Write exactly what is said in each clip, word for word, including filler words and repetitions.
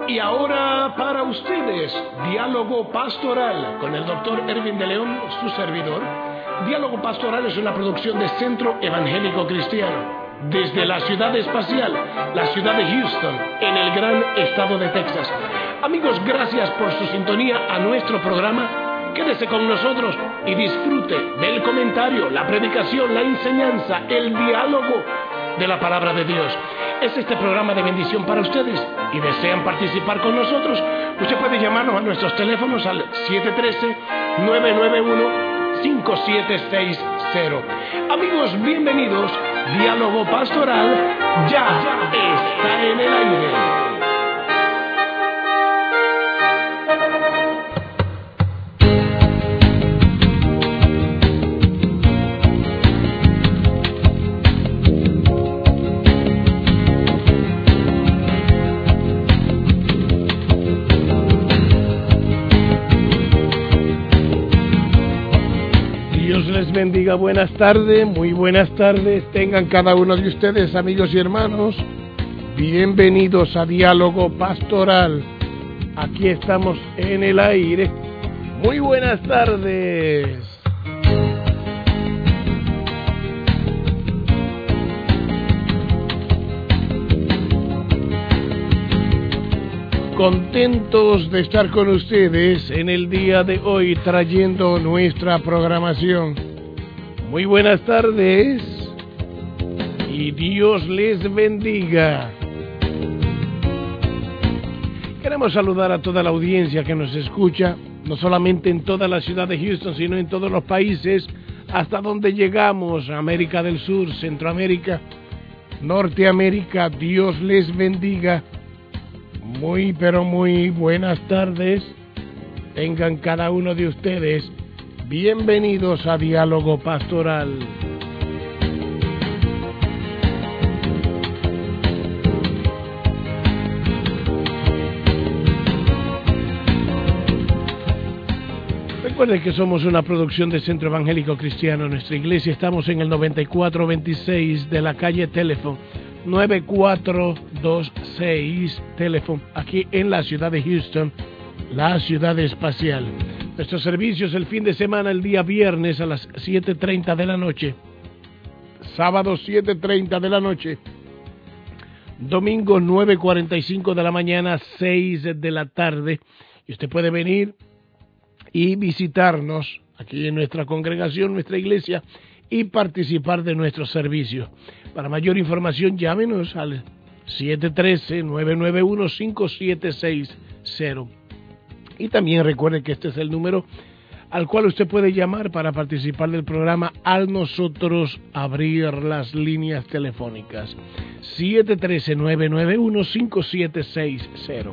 Y ahora para ustedes, Diálogo Pastoral con el doctor Erwin de León, su servidor. Diálogo Pastoral es una producción de Centro Evangélico Cristiano, desde la ciudad espacial, la ciudad de Houston, en el gran estado de Texas. Amigos, gracias por su sintonía a nuestro programa. Quédese con nosotros y disfrute del comentario, la predicación, la enseñanza, el diálogo de la palabra de Dios. Es este programa de bendición para ustedes y desean participar con nosotros. Usted puede llamarnos a nuestros teléfonos al siete uno tres, nueve nueve uno, cinco siete seis cero. Amigos, bienvenidos. Diálogo Pastoral ya está en el aire. Bendiga, buenas tardes, muy buenas tardes, tengan cada uno de ustedes, amigos y hermanos, bienvenidos a Diálogo Pastoral. Aquí estamos en el aire. Muy buenas tardes. Contentos de estar con ustedes en el día de hoy trayendo nuestra programación. Muy buenas tardes y Dios les bendiga. Queremos saludar a toda la audiencia que nos escucha, no solamente en toda la ciudad de Houston, sino en todos los países hasta donde llegamos, América del Sur, Centroamérica, Norteamérica. Dios les bendiga. Muy, pero muy buenas tardes. Tengan cada uno de ustedes. Bienvenidos a Diálogo Pastoral. Recuerden que somos una producción de Centro Evangélico Cristiano. Nuestra iglesia estamos en el noventa y cuatro veintiséis de la calle Teléfono, nueve cuatro dos seis Teléfono, aquí en la ciudad de Houston, la ciudad espacial. Nuestros servicios el fin de semana, el día viernes a las siete treinta de la noche, sábado siete treinta de la noche, domingo nueve cuarenta y cinco de la mañana, seis de la tarde. Y usted puede venir y visitarnos aquí en nuestra congregación, nuestra iglesia, y participar de nuestros servicios. Para mayor información, llámenos al siete uno tres, nueve nueve uno, cinco siete seis cero. Y también recuerde que este es el número al cual usted puede llamar para participar del programa al nosotros abrir las líneas telefónicas. siete uno tres, nueve nueve uno, cinco siete seis cero.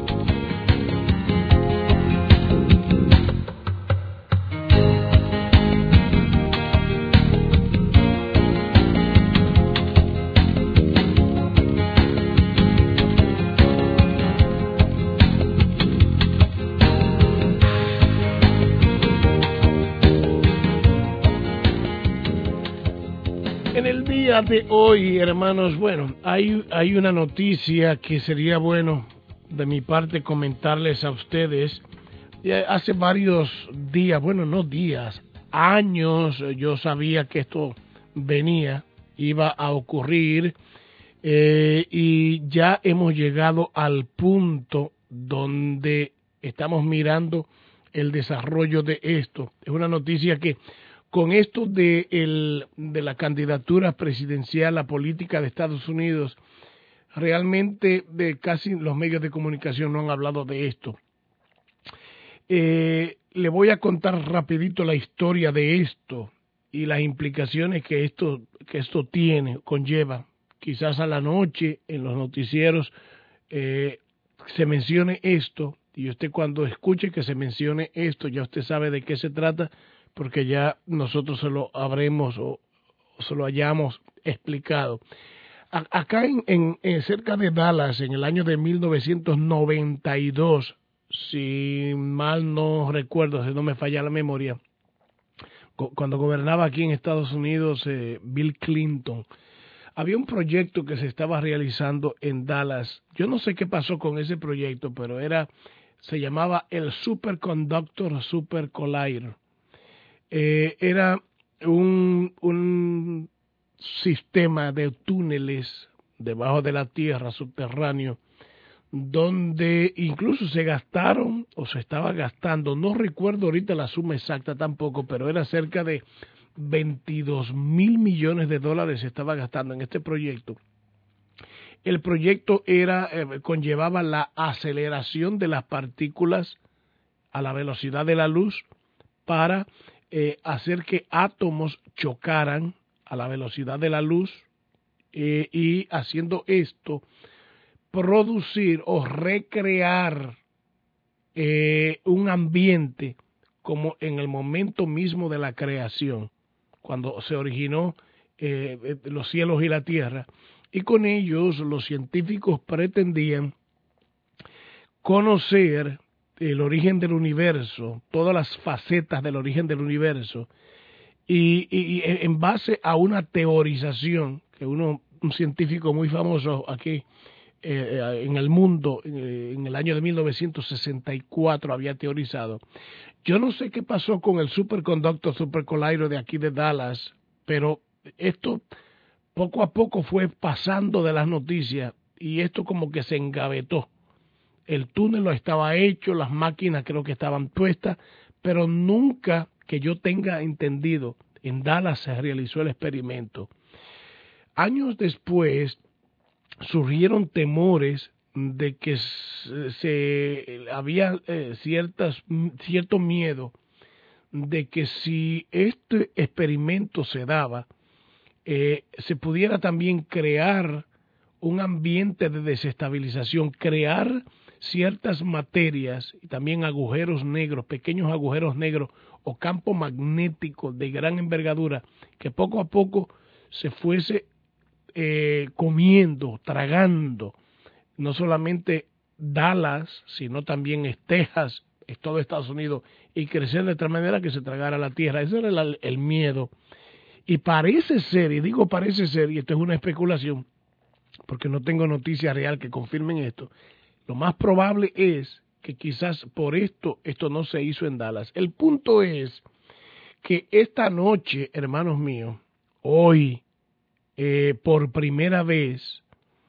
De hoy, hermanos, bueno, hay, hay una noticia que sería bueno de mi parte comentarles a ustedes. Hace varios días, bueno, no días, años, yo sabía que esto venía, iba a ocurrir, eh, y ya hemos llegado al punto donde estamos mirando el desarrollo de esto. Es una noticia que con esto de, el, de la candidatura presidencial, la política de Estados Unidos, realmente de casi los medios de comunicación no han hablado de esto. Eh, le voy a contar rapidito la historia de esto y las implicaciones que esto, que esto tiene, conlleva. Quizás a la noche en los noticieros eh, se mencione esto, y usted cuando escuche que se mencione esto, ya usted sabe de qué se trata, porque ya nosotros se lo habremos o, o se lo hayamos explicado. A, acá en, en, en cerca de Dallas, en el año de mil novecientos noventa y dos, si mal no recuerdo, si no me falla la memoria, cuando gobernaba aquí en Estados Unidos eh, Bill Clinton, había un proyecto que se estaba realizando en Dallas. Yo no sé qué pasó con ese proyecto, pero era, se llamaba el Superconductor Super Collider. Eh, era un, un sistema de túneles debajo de la tierra, subterráneo, donde incluso se gastaron o se estaba gastando, no recuerdo ahorita la suma exacta tampoco, pero era cerca de veintidós mil millones de dólares se estaba gastando en este proyecto. El proyecto era eh, conllevaba la aceleración de las partículas a la velocidad de la luz para eh, hacer que átomos chocaran a la velocidad de la luz eh, y haciendo esto producir o recrear eh, un ambiente como en el momento mismo de la creación, cuando se originó eh, los cielos y la tierra, y con ellos los científicos pretendían conocer el origen del universo, todas las facetas del origen del universo, y, y, y en base a una teorización que uno, un científico muy famoso aquí eh, en el mundo, eh, en el año de mil novecientos sesenta y cuatro había teorizado. Yo no sé qué pasó con el Superconductor Super Collider de aquí de Dallas, pero esto poco a poco fue pasando de las noticias y esto como que se engavetó. El túnel lo estaba hecho, las máquinas creo que estaban puestas, pero nunca que yo tenga entendido, en Dallas se realizó el experimento. Años después surgieron temores de que se, se había eh, ciertas, cierto miedo de que si este experimento se daba, eh, se pudiera también crear un ambiente de desestabilización, crear ciertas materias y también agujeros negros, pequeños agujeros negros o campo magnético de gran envergadura que poco a poco se fuese eh, comiendo, tragando, no solamente Dallas, sino también Texas, es todo Estados Unidos, y crecer de tal manera que se tragara la tierra. Ese era el, el miedo. Y parece ser, y digo parece ser, y esto es una especulación, porque no tengo noticia real que confirmen esto, lo más probable es que quizás por esto, esto no se hizo en Dallas. El punto es que esta noche, hermanos míos, hoy, eh, por primera vez,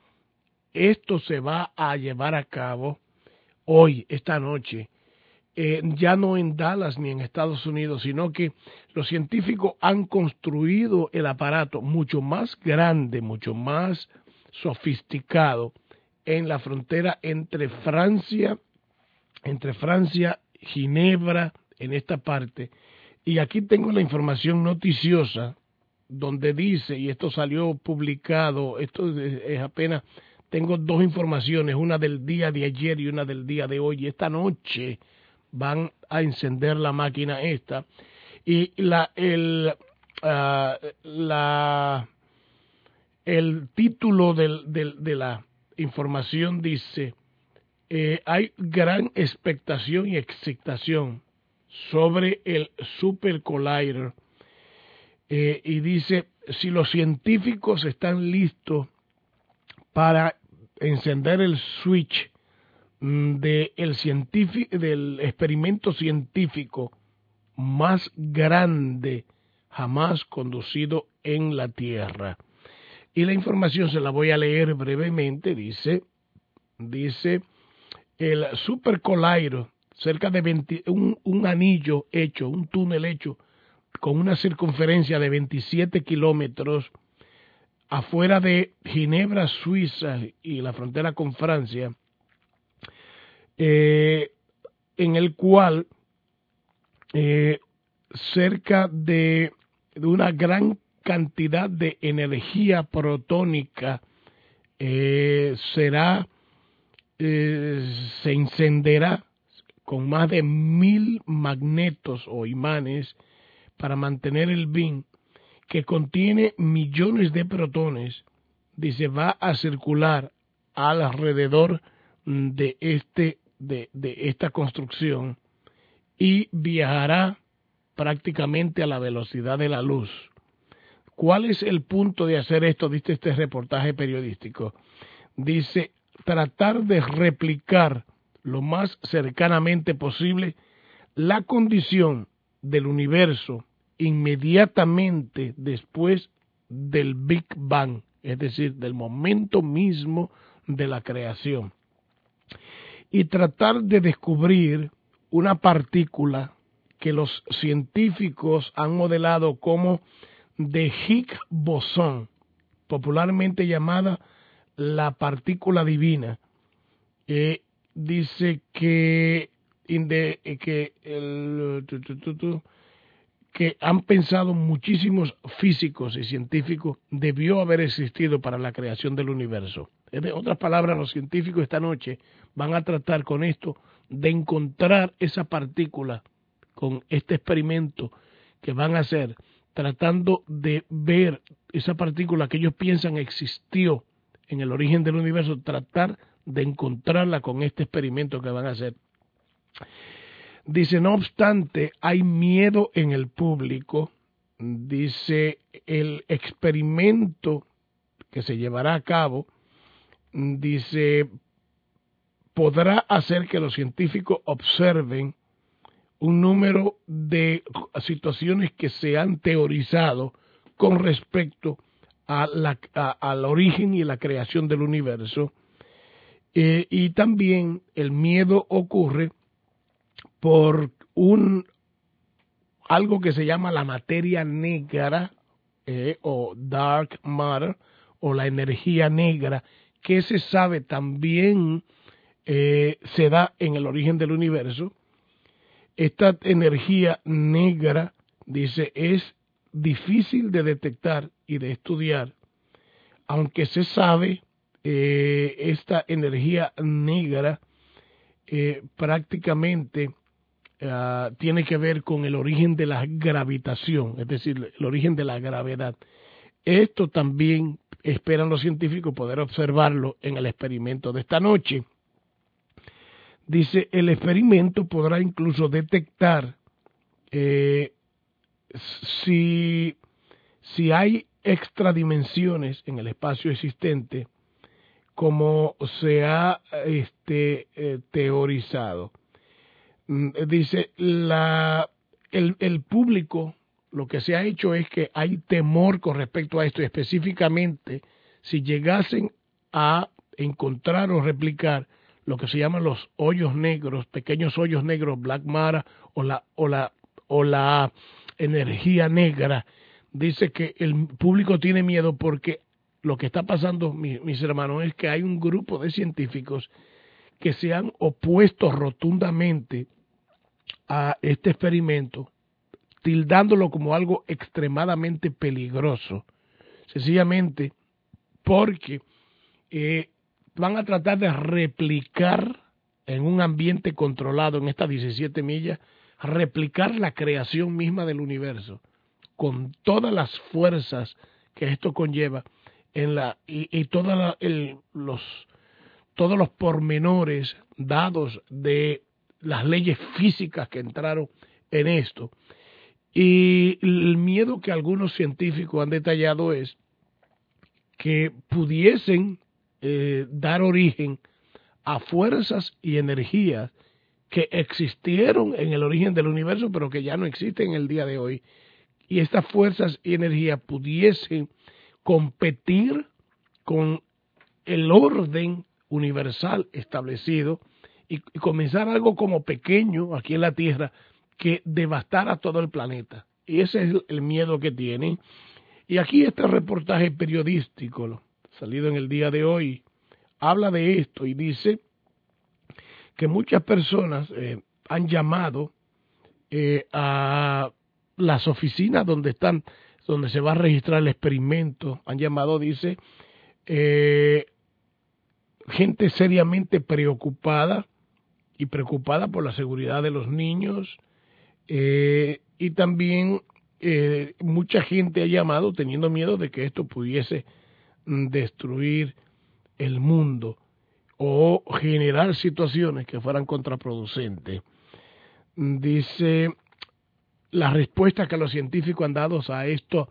esto se va a llevar a cabo hoy, esta noche, eh, ya no en Dallas ni en Estados Unidos, sino que los científicos han construido el aparato mucho más grande, mucho más sofisticado en la frontera entre Francia, entre Francia, Ginebra, en esta parte. Y aquí tengo la información noticiosa donde dice, y esto salió publicado, esto es apenas, tengo dos informaciones, una del día de ayer y una del día de hoy, y esta noche van a encender la máquina esta, y la, el, uh, la, el título del, del, de la información dice, eh, hay gran expectación y excitación sobre el Super Collider, eh, y dice, si los científicos están listos para encender el switch de el científico, del experimento científico más grande jamás conducido en la Tierra. Y la información se la voy a leer brevemente, dice, dice, el Super Collider, cerca de veinte, un, un anillo hecho, un túnel hecho con una circunferencia de veintisiete kilómetros afuera de Ginebra, Suiza y la frontera con Francia, eh, en el cual eh, cerca de, de una gran cantidad de energía protónica eh, será, eh, se encenderá con más de mil magnetos o imanes para mantener el bin, que contiene millones de protones, dice, va a circular alrededor de este de, de esta construcción y viajará prácticamente a la velocidad de la luz. ¿Cuál es el punto de hacer esto? Dice este reportaje periodístico. Dice, tratar de replicar lo más cercanamente posible la condición del universo inmediatamente después del Big Bang, es decir, del momento mismo de la creación, y tratar de descubrir una partícula que los científicos han modelado como de Higgs bosón, popularmente llamada la partícula divina. Eh, dice que, de, que, el, tu, tu, tu, tu, que han pensado muchísimos físicos y científicos debió haber existido para la creación del universo. En otras palabras, los científicos esta noche van a tratar con esto de encontrar esa partícula con este experimento que van a hacer, tratando de ver esa partícula que ellos piensan existió en el origen del universo, tratar de encontrarla con este experimento que van a hacer. Dice, no obstante, hay miedo en el público. Dice, el experimento que se llevará a cabo, dice, podrá hacer que los científicos observen un número de situaciones que se han teorizado con respecto a la, a, al origen y la creación del universo. Eh, y también el miedo ocurre por un algo que se llama la materia negra eh, o dark matter o la energía negra, que se sabe también eh, se da en el origen del universo. Esta energía negra, dice, es difícil de detectar y de estudiar, aunque se sabe eh, esta energía negra eh, prácticamente uh, tiene que ver con el origen de la gravitación, es decir, el origen de la gravedad. Esto también esperan los científicos poder observarlo en el experimento de esta noche. Dice, el experimento podrá incluso detectar eh, si, si hay extradimensiones en el espacio existente, como se ha este, eh, teorizado. Dice, la, el, el público, lo que se ha hecho es que hay temor con respecto a esto, y específicamente si llegasen a encontrar o replicar lo que se llaman los hoyos negros, pequeños hoyos negros, black matter, o la, o la, o la energía negra. Dice que el público tiene miedo porque lo que está pasando, mis, mis hermanos, es que hay un grupo de científicos que se han opuesto rotundamente a este experimento, tildándolo como algo extremadamente peligroso, sencillamente porque eh, van a tratar de replicar en un ambiente controlado, en estas diecisiete millas, replicar la creación misma del universo, con todas las fuerzas que esto conlleva, en la y, y toda la, el, los, todos los pormenores dados de las leyes físicas que entraron en esto. Y el miedo que algunos científicos han detallado es que pudiesen eh, dar origen a fuerzas y energías que existieron en el origen del universo, pero que ya no existen en el día de hoy. Y estas fuerzas y energías pudiesen competir con el orden universal establecido y, y comenzar algo como pequeño aquí en la Tierra que devastara todo el planeta. Y ese es el, el miedo que tienen. Y aquí este reportaje periodístico salido en el día de hoy habla de esto y dice que muchas personas eh, han llamado eh, a las oficinas donde están, donde se va a registrar el experimento, han llamado, dice, eh, gente seriamente preocupada y preocupada por la seguridad de los niños, eh, y también eh, mucha gente ha llamado teniendo miedo de que esto pudiese mm, destruir el mundo o generar situaciones que fueran contraproducentes. Dice, las respuestas que los científicos han dado a esto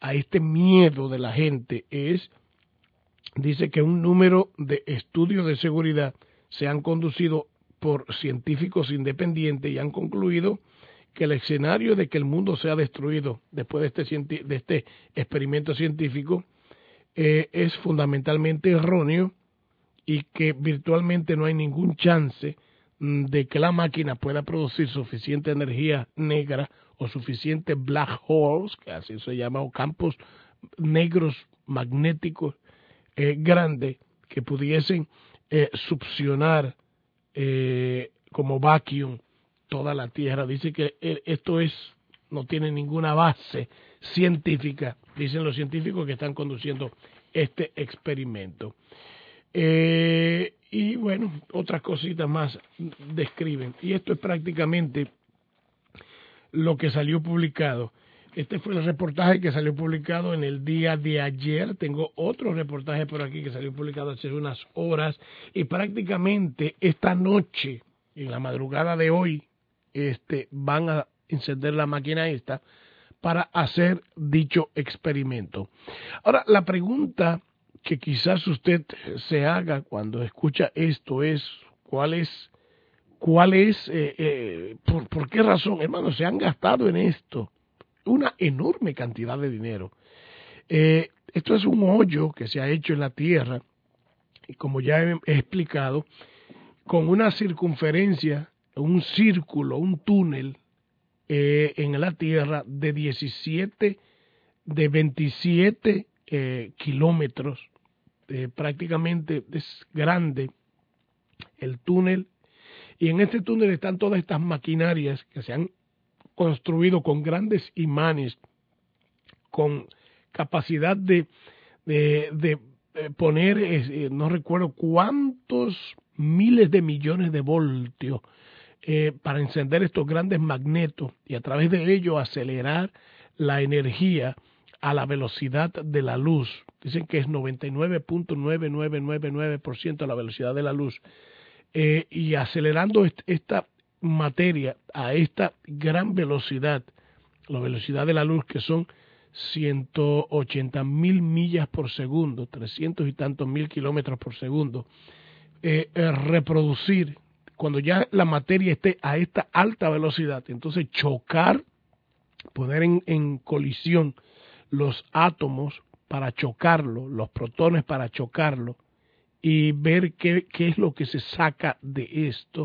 a este miedo de la gente es, dice que un número de estudios de seguridad se han conducido por científicos independientes y han concluido que el escenario de que el mundo sea destruido después de este, de este experimento científico eh, es fundamentalmente erróneo y que virtualmente no hay ningún chance de que la máquina pueda producir suficiente energía negra o suficiente black holes, que así se llama, o campos negros magnéticos eh, grandes que pudiesen eh, succionar eh, como vacuum toda la Tierra. Dice que esto es no tiene ninguna base científica, dicen los científicos que están conduciendo este experimento. Eh, y bueno, otras cositas más describen. Y esto es prácticamente lo que salió publicado. Este fue el reportaje que salió publicado en el día de ayer. Tengo otro reportaje por aquí que salió publicado hace unas horas. Y prácticamente esta noche, en la madrugada de hoy, este, van a encender la máquina esta para hacer dicho experimento. Ahora, la pregunta que quizás usted se haga cuando escucha esto es, ¿cuál es, cuál es, eh, eh, por, por qué razón, hermano, se han gastado en esto una enorme cantidad de dinero? Eh, esto es un hoyo que se ha hecho en la tierra, y como ya he, he explicado, con una circunferencia, un círculo, un túnel eh, en la tierra de diecisiete, de veintisiete eh, kilómetros. Eh, prácticamente es grande el túnel, y en este túnel están todas estas maquinarias que se han construido con grandes imanes, con capacidad de, de, de poner, eh, no recuerdo cuántos miles de millones de voltios eh, para encender estos grandes magnetos y a través de ello acelerar la energía a la velocidad de la luz. Dicen que es noventa y nueve punto nueve nueve nueve nueve por ciento la velocidad de la luz. Eh, y acelerando est esta materia a esta gran velocidad, la velocidad de la luz, que son ciento ochenta mil millas por segundo, trescientos y tantos mil kilómetros por segundo, eh, eh, reproducir, cuando ya la materia esté a esta alta velocidad, entonces chocar, poner en, en colisión los átomos para chocarlo, los protones para chocarlo, y ver qué, qué es lo que se saca de esto,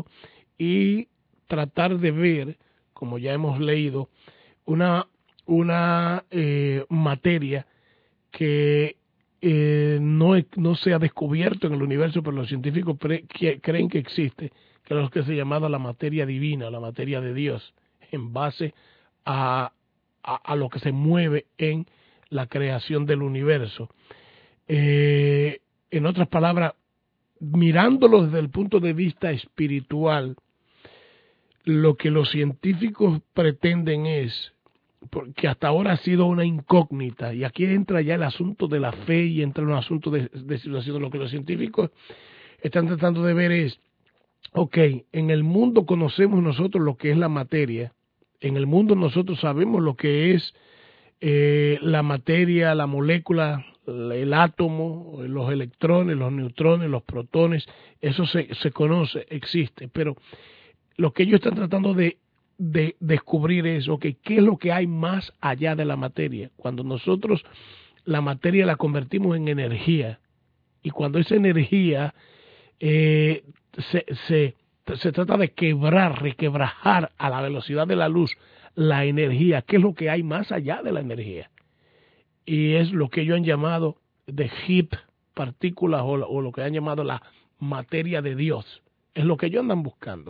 y tratar de ver, como ya hemos leído, una, una eh, materia que eh, no, no se ha descubierto en el universo, pero los científicos pre, que, creen que existe, que es lo que se llama la materia divina, la materia de Dios, en base a, a, a lo que se mueve en la creación del universo. Eh, en otras palabras, mirándolo desde el punto de vista espiritual, lo que los científicos pretenden es, porque hasta ahora ha sido una incógnita, y aquí entra ya el asunto de la fe y entra un asunto de, de situación. Lo que los científicos están tratando de ver es, ok, en el mundo conocemos nosotros lo que es la materia, en el mundo nosotros sabemos lo que es eh, la materia, la molécula, el átomo, los electrones, los neutrones, los protones, eso se, se conoce, existe, pero lo que ellos están tratando de, de descubrir es, ok, ¿qué es lo que hay más allá de la materia? Cuando nosotros la materia la convertimos en energía, y cuando esa energía eh, se, se, se trata de quebrar, requebrajar a la velocidad de la luz la energía, ¿qué es lo que hay más allá de la energía? Y es lo que ellos han llamado de heat partículas, o, o lo que han llamado la materia de Dios. Es lo que ellos andan buscando.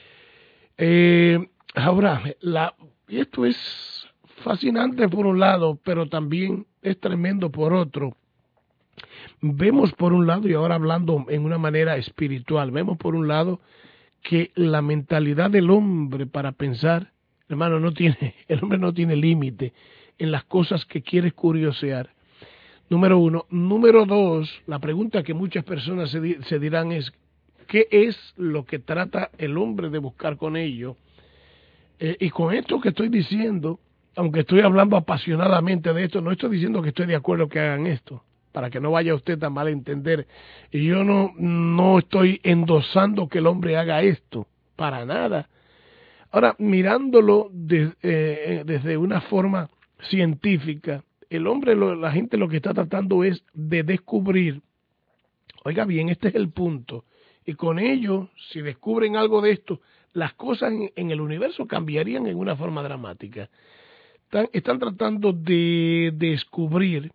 Eh, ahora, la, y esto es fascinante por un lado, pero también es tremendo por otro. Vemos por un lado, y ahora hablando en una manera espiritual, vemos por un lado que la mentalidad del hombre para pensar, hermano, no tiene, el hombre no tiene límite en las cosas que quiere curiosear. Número uno. Número dos, la pregunta que muchas personas se, di, se dirán es, ¿qué es lo que trata el hombre de buscar con ello? Eh, y con esto que estoy diciendo, aunque estoy hablando apasionadamente de esto, no estoy diciendo que estoy de acuerdo que hagan esto, para que no vaya usted a malentender. Y yo no, no estoy endosando que el hombre haga esto, para nada. Ahora, mirándolo de, eh, desde una forma científica, el hombre, lo, la gente lo que está tratando es de descubrir, oiga bien, este es el punto, y con ello, si descubren algo de esto, las cosas en, en el universo cambiarían en una forma dramática. Están, están tratando de, de descubrir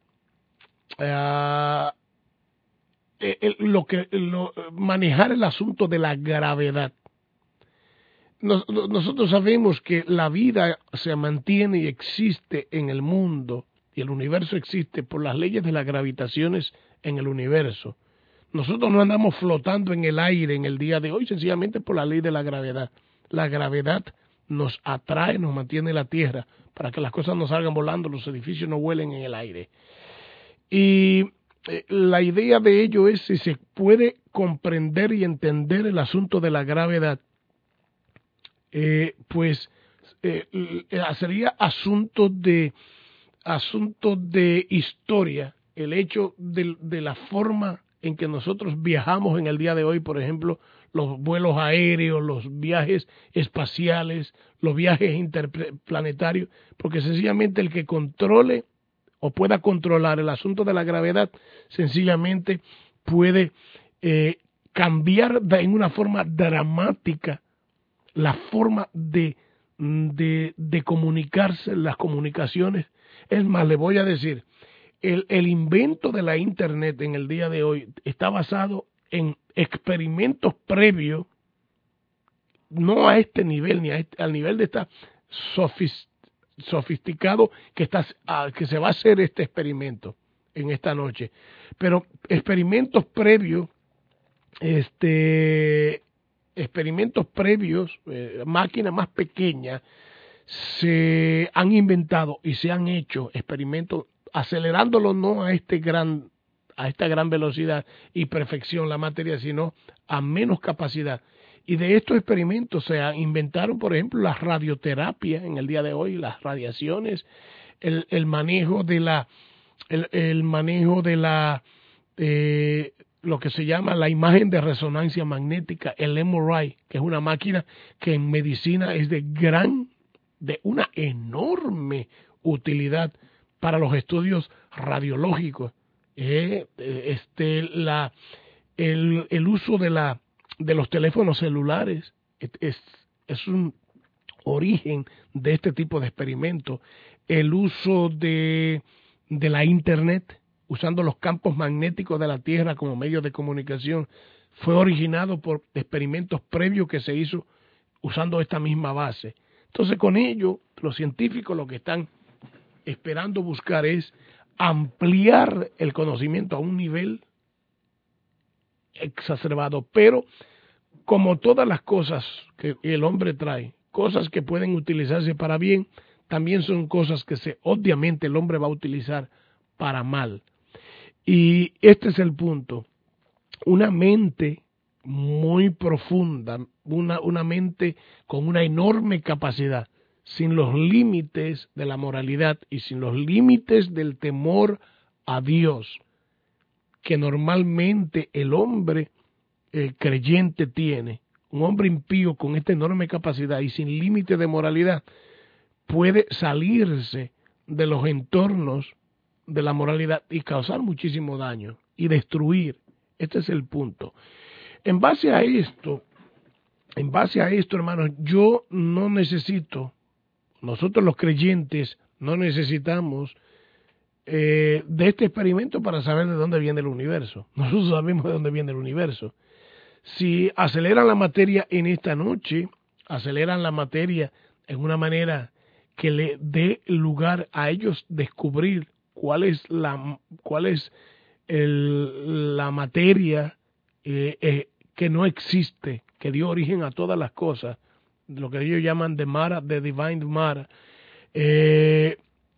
uh, el, lo que lo, manejar el asunto de la gravedad. Nos, nosotros sabemos que la vida se mantiene y existe en el mundo, y el universo existe por las leyes de las gravitaciones en el universo. Nosotros no andamos flotando en el aire en el día de hoy, sencillamente por la ley de la gravedad. La gravedad nos atrae, nos mantiene en la tierra, para que las cosas no salgan volando, los edificios no vuelen en el aire. Y eh, la idea de ello es si se puede comprender y entender el asunto de la gravedad, eh, pues eh, sería asunto de, asunto de historia, el hecho de, de la forma en que nosotros viajamos en el día de hoy, por ejemplo, los vuelos aéreos, los viajes espaciales, los viajes interplanetarios, porque sencillamente el que controle o pueda controlar el asunto de la gravedad, sencillamente puede eh, cambiar en una forma dramática la forma de, de, de comunicarse, las comunicaciones. Es más, le voy a decir, El, el invento de la Internet en el día de hoy está basado en experimentos previos, no a este nivel, ni a este, al nivel de esta sofis, sofisticado que, está, a, que se va a hacer este experimento en esta noche. Pero experimentos previos, este, experimentos previos, eh, máquinas más pequeñas, se han inventado y se han hecho experimentos acelerándolo no a este gran a esta gran velocidad y perfección la materia, sino a menos capacidad. Y de estos experimentos se inventaron, por ejemplo, la radioterapia en el día de hoy, las radiaciones, el, el manejo de la el, el manejo de la eh, lo que se llama la imagen de resonancia magnética, el M R I, que es una máquina que en medicina es de gran, de una enorme utilidad para los estudios radiológicos. Eh, este, la, el, el uso de, la, de los teléfonos celulares es, es, es un origen de este tipo de experimentos. El uso de, de la Internet, usando los campos magnéticos de la Tierra como medio de comunicación, fue originado por experimentos previos que se hizo usando esta misma base. Entonces, con ello, los científicos lo que están esperando buscar es ampliar el conocimiento a un nivel exacerbado, pero como todas las cosas que el hombre trae, cosas que pueden utilizarse para bien, también son cosas que se, obviamente el hombre va a utilizar para mal. Y este es el punto. Una mente muy profunda, una, una mente con una enorme capacidad, sin los límites de la moralidad y sin los límites del temor a Dios, que normalmente el hombre eh, creyente tiene. Un hombre impío con esta enorme capacidad y sin límite de moralidad puede salirse de los entornos de la moralidad y causar muchísimo daño y destruir. Este es el punto. En base a esto, en base a esto, hermanos, yo no necesito, nosotros los creyentes no necesitamos eh, de este experimento para saber de dónde viene el universo. Nosotros sabemos de dónde viene el universo. Si aceleran la materia en esta noche, aceleran la materia en una manera que le dé lugar a ellos descubrir cuál es la, cuál es el, la materia eh, eh, que no existe, que dio origen a todas las cosas, lo que ellos llaman de Mara, de Divine Mara. Eh,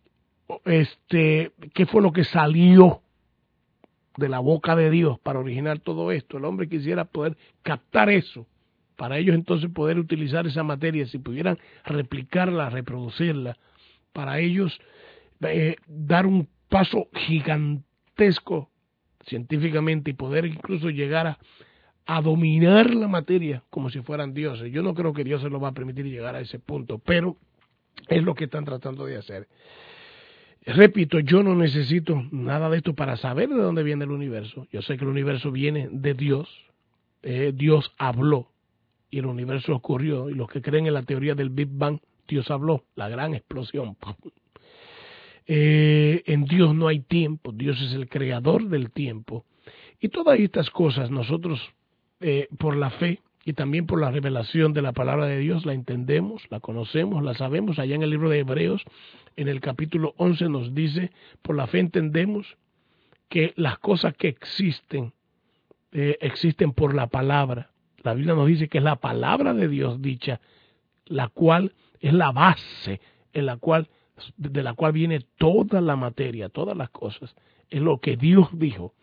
este, ¿qué fue lo que salió de la boca de Dios para originar todo esto? El hombre quisiera poder captar eso, para ellos entonces poder utilizar esa materia, si pudieran replicarla, reproducirla, para ellos eh, dar un paso gigantesco científicamente y poder incluso llegar a, a dominar la materia como si fueran dioses. Yo no creo que Dios se lo va a permitir llegar a ese punto, pero es lo que están tratando de hacer. Repito, yo no necesito nada de esto para saber de dónde viene el universo. Yo sé que el universo viene de Dios. Eh, Dios habló y el universo ocurrió. Y los que creen en la teoría del Big Bang, Dios habló, la gran explosión. Eh, en Dios no hay tiempo, Dios es el creador del tiempo. Y todas estas cosas nosotros, eh, por la fe y también por la revelación de la palabra de Dios, la entendemos, la conocemos, la sabemos. Allá en el libro de Hebreos, en el capítulo once nos dice, por la fe entendemos que las cosas que existen, eh, existen por la palabra. La Biblia nos dice que es la palabra de Dios dicha, la cual es la base en la cual, de la cual viene toda la materia, todas las cosas. Es lo que Dios dijo.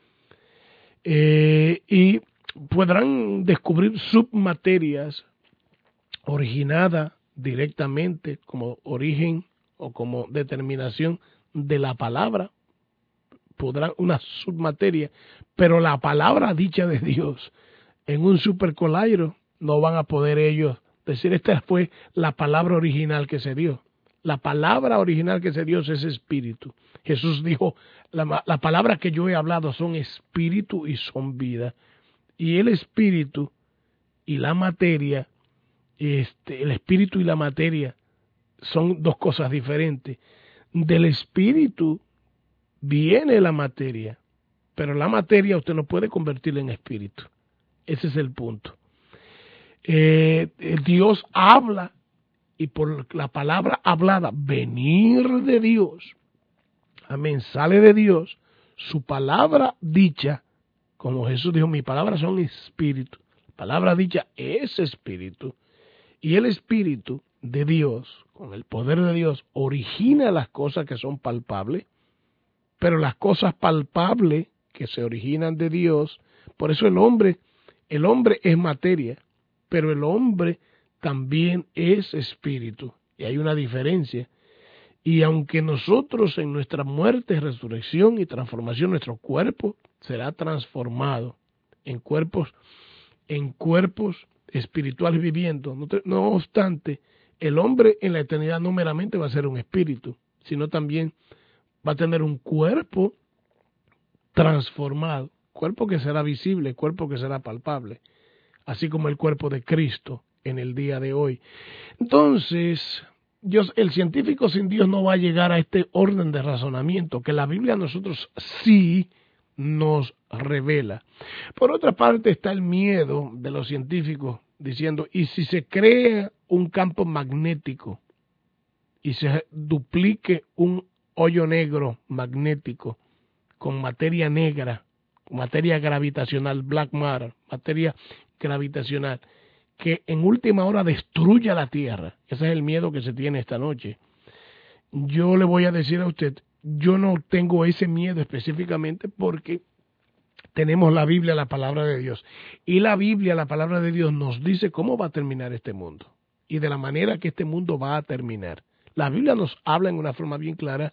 Eh, y podrán descubrir submaterias originadas directamente como origen o como determinación de la palabra, podrán una submateria, pero la palabra dicha de Dios en un supercolagro no van a poder ellos decir esta fue la palabra original que se dio. La palabra original que se dio es espíritu. Jesús dijo, la, la palabra que yo he hablado son espíritu y son vida. Y el espíritu y la materia, este, el espíritu y la materia son dos cosas diferentes. Del espíritu viene la materia, pero la materia usted no puede convertirla en espíritu. Ese es el punto. Eh, Dios habla y por la palabra hablada, venir de Dios, amén, sale de Dios, su palabra dicha, como Jesús dijo, mis palabras son espíritu, la palabra dicha es espíritu, y el espíritu de Dios, con el poder de Dios, origina las cosas que son palpables, pero las cosas palpables que se originan de Dios, por eso el hombre, el hombre es materia, pero el hombre también es espíritu, y hay una diferencia. Y aunque nosotros en nuestra muerte, resurrección y transformación, nuestro cuerpo será transformado en cuerpos, en cuerpos espirituales viviendo, no, te, no obstante, el hombre en la eternidad no meramente va a ser un espíritu, sino también va a tener un cuerpo transformado, cuerpo que será visible, cuerpo que será palpable, así como el cuerpo de Cristo en el día de hoy. Entonces, Dios, el científico sin Dios no va a llegar a este orden de razonamiento que la Biblia a nosotros sí nos revela. Por otra parte está el miedo de los científicos diciendo, ¿y si se crea un campo magnético y se duplique un hoyo negro magnético con materia negra, materia gravitacional, black matter, materia gravitacional, que en última hora destruya la Tierra? Ese es el miedo que se tiene esta noche. Yo le voy a decir a usted, yo no tengo ese miedo específicamente porque tenemos la Biblia, la palabra de Dios. Y la Biblia, la palabra de Dios, nos dice cómo va a terminar este mundo y de la manera que este mundo va a terminar. La Biblia nos habla en una forma bien clara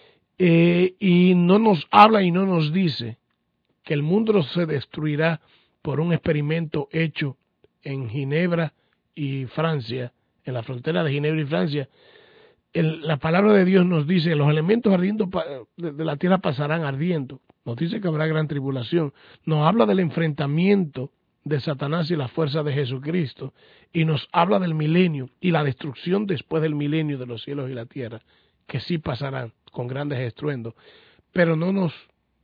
eh, y no nos habla y no nos dice que el mundo se destruirá por un experimento hecho en Ginebra y Francia, en la frontera de Ginebra y Francia. El, la palabra de Dios nos dice que los elementos ardiendo de, de la tierra pasarán ardiendo. Nos dice que habrá gran tribulación. Nos habla del enfrentamiento de Satanás y la fuerza de Jesucristo. Y nos habla del milenio y la destrucción después del milenio de los cielos y la tierra, que sí pasarán con grandes estruendos. Pero no nos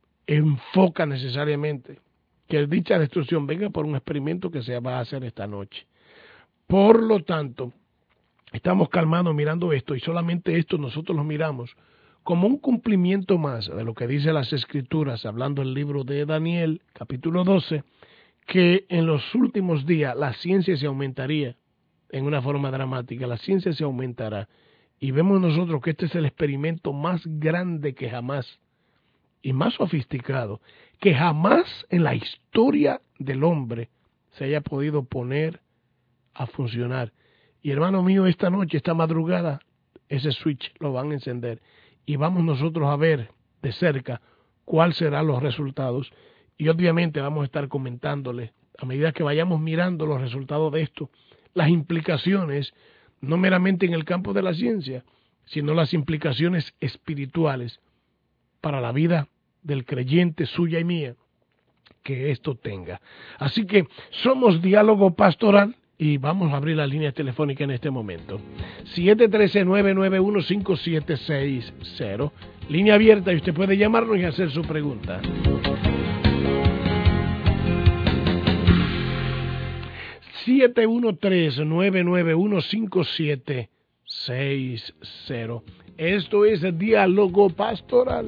enfoca necesariamente que dicha destrucción venga por un experimento que se va a hacer esta noche. Por lo tanto, estamos calmados mirando esto, y solamente esto nosotros lo miramos como un cumplimiento más de lo que dice las Escrituras, hablando el libro de Daniel, capítulo doce, que en los últimos días la ciencia se aumentaría en una forma dramática, la ciencia se aumentará, y vemos nosotros que este es el experimento más grande que jamás, y más sofisticado, que jamás en la historia del hombre se haya podido poner a funcionar. Y hermano mío, esta noche, esta madrugada, ese switch lo van a encender y vamos nosotros a ver de cerca cuáles serán los resultados y obviamente vamos a estar comentándole a medida que vayamos mirando los resultados de esto, las implicaciones, no meramente en el campo de la ciencia, sino las implicaciones espirituales para la vida del creyente, suya y mía, que esto tenga. Así que somos Diálogo Pastoral y vamos a abrir la línea telefónica en este momento. siete uno tres, nueve nueve uno, cinco siete seis cero. Línea abierta y usted puede llamarnos y hacer su pregunta. siete uno tres, nueve nueve uno, cinco siete seis cero. Esto es Diálogo Pastoral.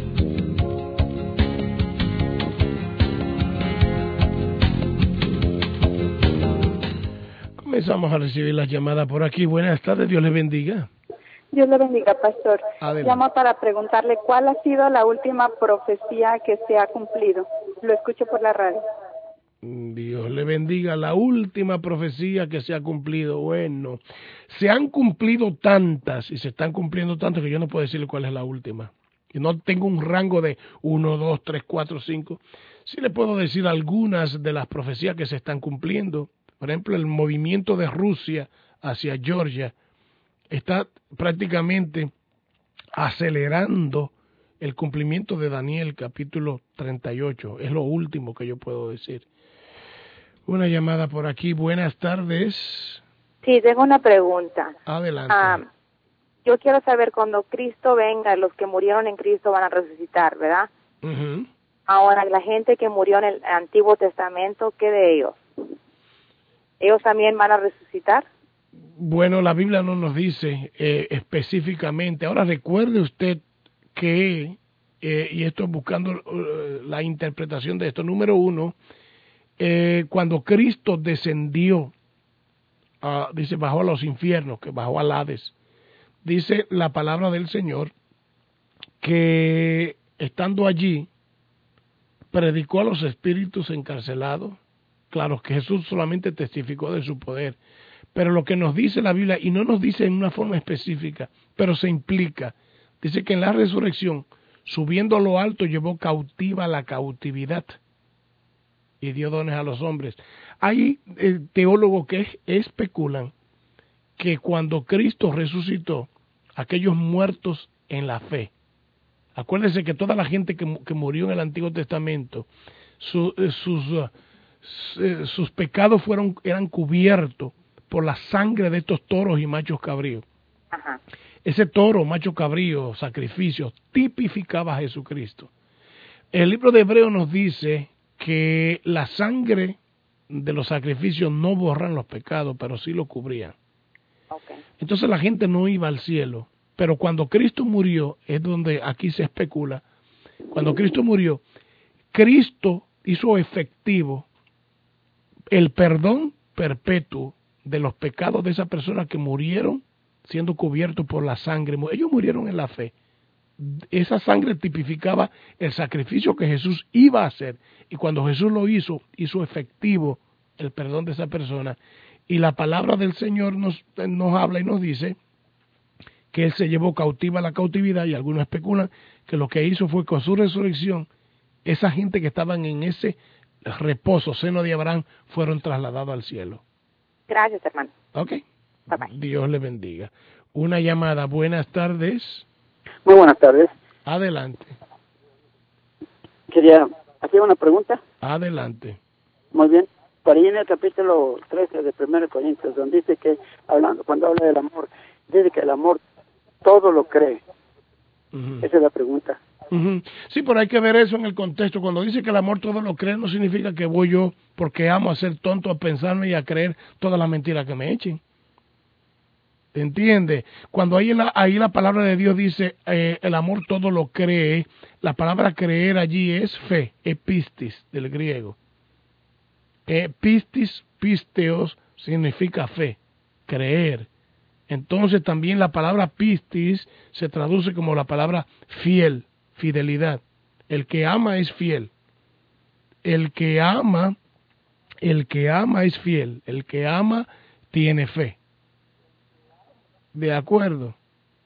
Comenzamos a recibir las llamadas por aquí. Buenas tardes, Dios les bendiga. Dios le bendiga, pastor. Adelante. Llamo para preguntarle cuál ha sido la última profecía que se ha cumplido. Lo escucho por la radio. Dios le bendiga. La última profecía que se ha cumplido. Bueno, se han cumplido tantas y se están cumpliendo tantas que yo no puedo decirle cuál es la última. Y no tengo un rango de uno, dos, tres, cuatro, cinco. Sí le puedo decir algunas de las profecías que se están cumpliendo. Por ejemplo, el movimiento de Rusia hacia Georgia está prácticamente acelerando el cumplimiento de Daniel capítulo treinta y ocho. Es lo último que yo puedo decir. Una llamada por aquí. Buenas tardes. Sí, tengo una pregunta. Adelante. Um, yo quiero saber cuando Cristo venga, los que murieron en Cristo van a resucitar, ¿verdad? Uh-huh. Ahora, la gente que murió en el Antiguo Testamento, ¿qué de ellos? ¿Ellos también van a resucitar? Bueno, la Biblia no nos dice eh, específicamente. Ahora recuerde usted que, eh, y esto buscando uh, la interpretación de esto, número uno, eh, cuando Cristo descendió, uh, dice, bajó a los infiernos, que bajó al Hades, dice la palabra del Señor que estando allí, predicó a los espíritus encarcelados. Claro que Jesús solamente testificó de su poder, pero lo que nos dice la Biblia, y no nos dice en una forma específica, pero se implica, dice que en la resurrección, subiendo a lo alto, llevó cautiva la cautividad y dio dones a los hombres. Hay eh, teólogos que especulan que cuando Cristo resucitó, aquellos muertos en la fe, acuérdense que toda la gente que, que murió en el Antiguo Testamento, su, eh, sus... Uh, sus pecados fueron eran cubiertos por la sangre de estos toros y machos cabríos. Ajá. Ese toro, macho cabrío, sacrificio, tipificaba a Jesucristo. El libro de Hebreos nos dice que la sangre de los sacrificios no borran los pecados, pero sí lo cubrían. Okay. Entonces la gente no iba al cielo. Pero cuando Cristo murió, es donde aquí se especula, cuando Cristo murió, Cristo hizo efectivo el perdón perpetuo de los pecados de esas personas que murieron siendo cubiertos por la sangre. Ellos murieron en la fe. Esa sangre tipificaba el sacrificio que Jesús iba a hacer. Y cuando Jesús lo hizo, hizo efectivo el perdón de esa persona. Y la palabra del Señor nos, nos habla y nos dice que Él se llevó cautiva la cautividad, y algunos especulan que lo que hizo fue con su resurrección, esa gente que estaban en ese reposo, seno de Abraham, fueron trasladados al cielo. Gracias, hermano. Ok. Bye bye. Dios le bendiga. Una llamada. Buenas tardes. Muy buenas tardes. Adelante. Quería hacer una pregunta. Adelante. Muy bien. Por ahí en el capítulo trece de primera de Corintios, donde dice que, hablando, cuando habla del amor, dice que el amor todo lo cree. Uh-huh. Esa es la pregunta. Uh-huh. Sí, pero hay que ver eso en el contexto. Cuando dice que el amor todo lo cree, no significa que voy yo, porque amo, a ser tonto, a pensarme y a creer todas las mentiras que me echen. ¿Entiende? Cuando ahí la, ahí la palabra de Dios dice eh, el amor todo lo cree, la palabra creer allí es fe, epistis del griego. Eh, pistis, pisteos significa fe, creer. Entonces también la palabra pistis se traduce como la palabra fiel, fidelidad. El que ama es fiel. El que ama, el que ama es fiel. El que ama tiene fe. ¿De acuerdo?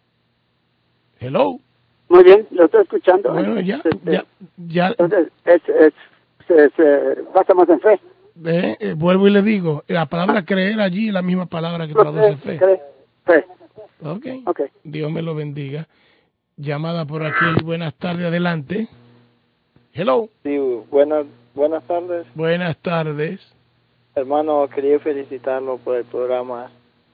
Hello. Muy bien, lo estoy escuchando. Bueno, ya, Este, ya, ya. Entonces, es, es, se, se basa más en fe. Eh, eh, vuelvo y le digo, la palabra creer allí es la misma palabra que Lo traduce cree, fe. cree, fe. Okay. Ok. Dios me lo bendiga. Llamada por aquí, buenas tardes, adelante. Hello. Sí, buenas, buenas tardes. Buenas tardes. Hermano, quería felicitarlo por el programa.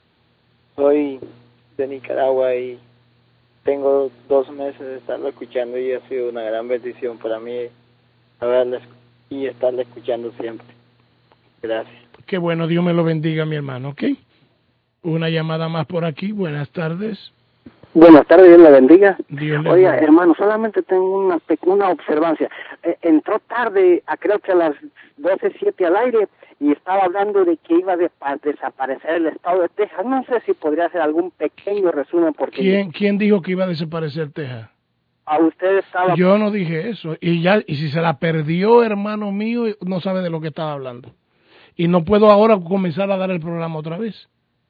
Soy de Nicaragua y tengo dos meses de estarlo escuchando y ha sido una gran bendición para mí haberle y estarle escuchando siempre. Gracias. Qué bueno, Dios me lo bendiga, mi hermano, ¿ok? Una llamada más por aquí, buenas tardes. Buenas tardes, Dios la bendiga. Dios le Oiga, bendiga. hermano, solamente tengo una, pe- una observancia. Eh, entró tarde, a, creo que a las doce siete al aire, y estaba hablando de que iba a de- a desaparecer el estado de Texas. No sé si podría hacer algún pequeño resumen, porque ¿Quién, ¿Quién dijo que iba a desaparecer Texas? a usted estaba... Yo no dije eso. Y ya, y si se la perdió, hermano mío, no sabe de lo que estaba hablando. Y no puedo ahora comenzar a dar el programa otra vez.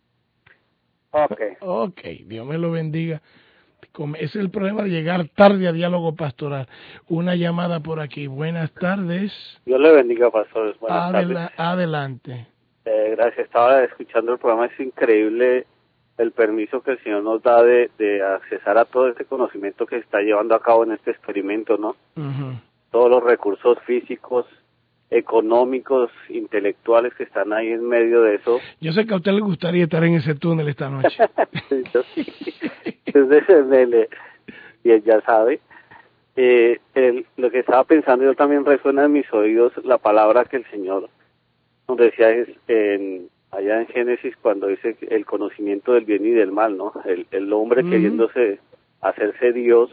Ok. Ok, Dios me lo bendiga. Como- Ese es el problema de llegar tarde a Diálogo Pastoral. Una llamada por aquí. Buenas tardes. Dios le bendiga, pastores. Buenas Adela- tardes. Adelante. Eh, gracias. Estaba escuchando el programa. Es increíble el permiso que el Señor nos da de, de accesar a todo este conocimiento que se está llevando a cabo en este experimento, ¿no? Ujú. Todos los recursos físicos, económicos, intelectuales que están ahí en medio de eso. Yo sé que a usted le gustaría estar en ese túnel esta noche. Sí, yo sí. Entonces, me le- y él ya sabe. Eh, el- lo que estaba pensando, yo también resuena en mis oídos la palabra que el Señor nos decía es en, allá en Génesis cuando dice que el conocimiento del bien y del mal, ¿no? El, el hombre Ujú. queriéndose hacerse Dios,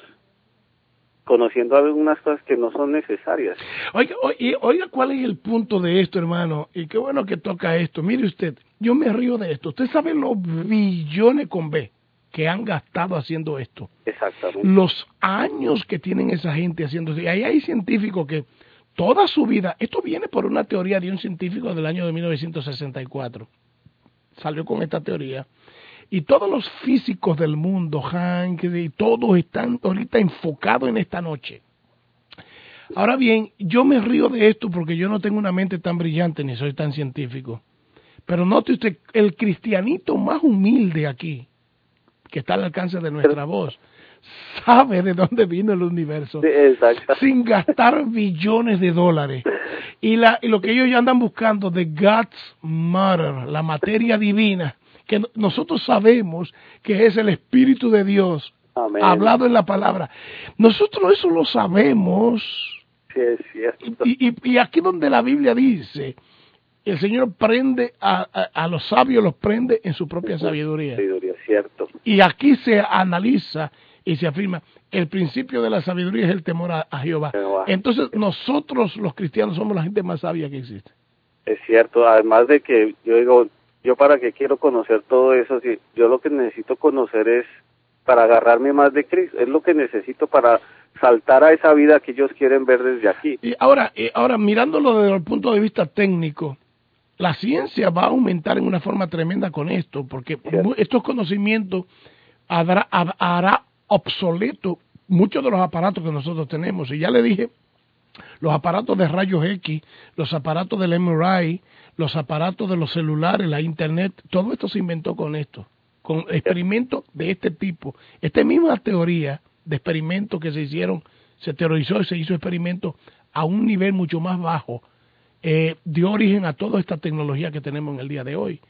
conociendo algunas cosas que no son necesarias. Oiga, oiga, oiga, ¿cuál es el punto de esto, hermano? Y qué bueno que toca esto. Mire usted, yo me río de esto. Usted sabe los billones con B que han gastado haciendo esto. Exactamente. Los años que tienen esa gente haciendo esto. Y ahí hay científicos que toda su vida, esto viene por una teoría de un científico del año de mil novecientos sesenta y cuatro. Salió con esta teoría. Y todos los físicos del mundo, Hank, y todos están ahorita enfocados en esta noche. Ahora bien, yo me río de esto porque yo no tengo una mente tan brillante ni soy tan científico. Pero note usted, el cristianito más humilde aquí, que está al alcance de nuestra voz, sabe de dónde vino el universo, Sí, exacto. sin gastar billones de dólares. Y, la, y lo que ellos ya andan buscando, de God's Matter, la materia divina, que nosotros sabemos que es el Espíritu de Dios, Amén. hablado en la palabra. Nosotros eso lo sabemos. Sí, es cierto. Y, y, y aquí donde la Biblia dice, el Señor prende a, a, a los sabios, los prende en su propia sabiduría. Sabiduría, cierto. Y aquí se analiza y se afirma, el principio de la sabiduría es el temor a, a Jehová. Jehová. Entonces nosotros los cristianos somos la gente más sabia que existe. Es cierto, además de que yo digo, yo para qué quiero conocer todo eso, si yo lo que necesito conocer es para agarrarme más de Cristo, es lo que necesito para saltar a esa vida que ellos quieren ver desde aquí. Y ahora, eh, ahora mirándolo desde el punto de vista técnico, la ciencia va a aumentar en una forma tremenda con esto, porque Cierto. estos conocimientos hará, hará obsoleto muchos de los aparatos que nosotros tenemos. Y ya le dije, los aparatos de rayos X, los aparatos del M R I, los aparatos de los celulares, la internet, todo esto se inventó con esto, con experimentos de este tipo. Esta misma teoría de experimentos que se hicieron, se teorizó y se hizo experimentos a un nivel mucho más bajo, eh, dio origen a toda esta tecnología que tenemos en el día de hoy.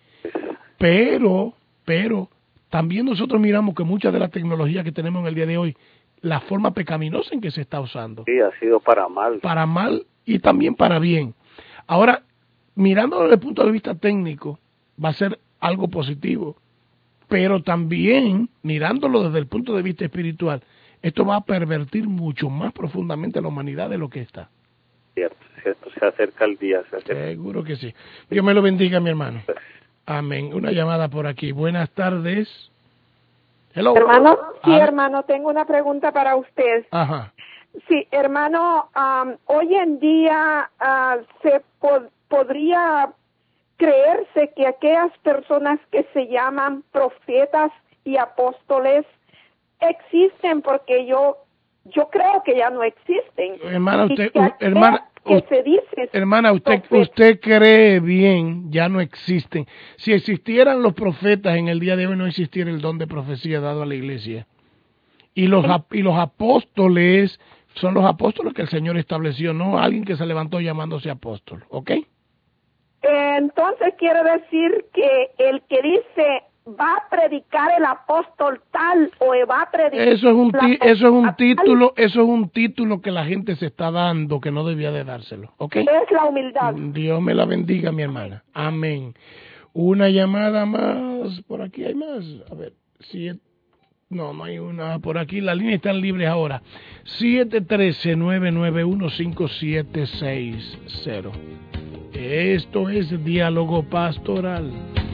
Pero, pero, también nosotros miramos que mucha de la tecnología que tenemos en el día de hoy, la forma pecaminosa en que se está usando. Sí, ha sido para mal. Para mal y también para bien. Ahora, mirándolo desde el punto de vista técnico, va a ser algo positivo. Pero también, mirándolo desde el punto de vista espiritual, esto va a pervertir mucho más profundamente a la humanidad de lo que está. Cierto, cierto, se acerca el día. Se acerca. Seguro que sí. Dios me lo bendiga, mi hermano. Amén. Una llamada por aquí. Buenas tardes. Hello. Hermano, sí, Ah, hermano, tengo una pregunta para usted. Ajá. Sí, hermano, um, hoy en día uh, se po- podría creerse que aquellas personas que se llaman profetas y apóstoles existen, porque yo yo creo que ya no existen. Hermana, usted, que, hermana, que se dice, hermana, usted, profeta. usted cree bien, ya no existen. Si existieran los profetas en el día de hoy, no existiera el don de profecía dado a la iglesia. Y los, y los apóstoles son los apóstoles que el Señor estableció, no alguien que se levantó llamándose apóstol, ¿ok? Entonces quiere decir que el que dice va a predicar el apóstol tal o va a predicar eso es un ti, eso es un título, eso es un título que la gente se está dando que no debía de dárselo, ¿ok? Es la humildad. Dios me la bendiga, mi hermana. Amén. Una llamada más, por aquí hay más. A ver, siete. No, no hay una por aquí. Las líneas están libres ahora. siete uno tres, nueve nueve uno, cinco siete seis cero. Esto es Diálogo Pastoral.